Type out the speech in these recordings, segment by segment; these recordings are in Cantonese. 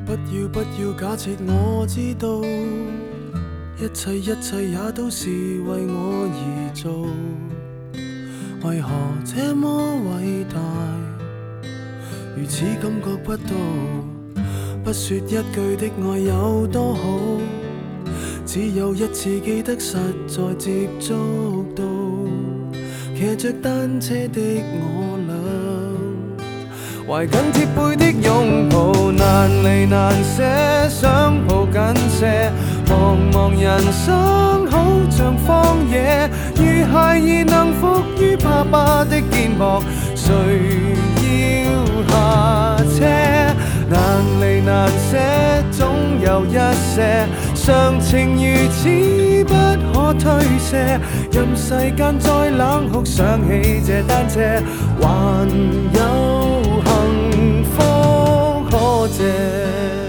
不要假設我知道，一切也都是為我而做。為何這麼偉大，如此感覺不到？不說一句的愛有多好，只有一次記得實在接觸到。騎着單車的我倆，懷緊貼背的擁抱，難離難捨，想抱緊些。茫茫人生好像荒野，如孩兒能伏於爸爸的肩膊，誰要下車？難離難捨，總有一些常情如此不可推卸。任世間再冷酷，想起這單車，還有幸福可借。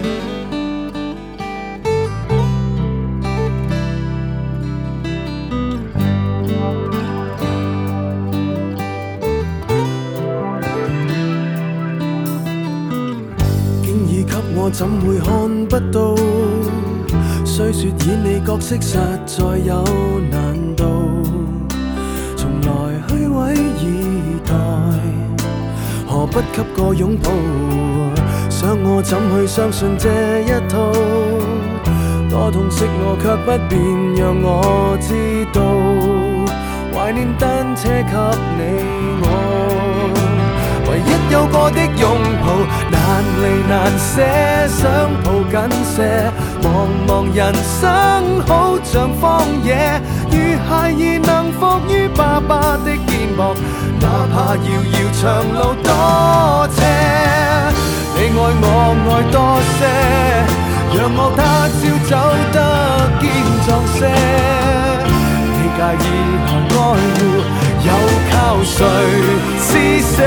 我怎會看不到？雖說演你角色實在有難度，從來虛偽以待，何不給個擁抱？想我怎去相信這一套？多痛惜我卻不便讓我知道，懷念單車給你我。唯一有過的擁抱，難離難捨，想抱緊些。茫茫人生好像荒野，如孩兒能伏於爸爸的肩膊，哪怕遙遙長路多斜。你愛我愛多些，讓我他朝走得堅壯些。你介意何愛護？又靠誰施捨？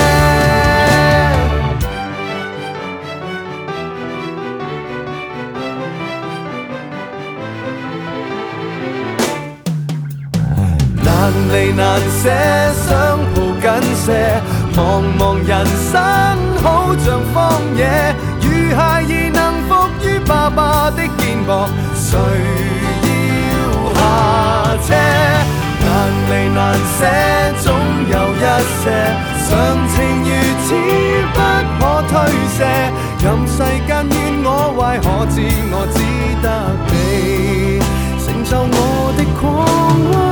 難離難捨，想抱緊些。茫茫人生好像荒野，如孩兒能伏於爸爸的肩膊，誰要下車？難離難捨，總有一些常情如此不可推卸。任世間怨我壞，可知我只得你成就我的狂妄。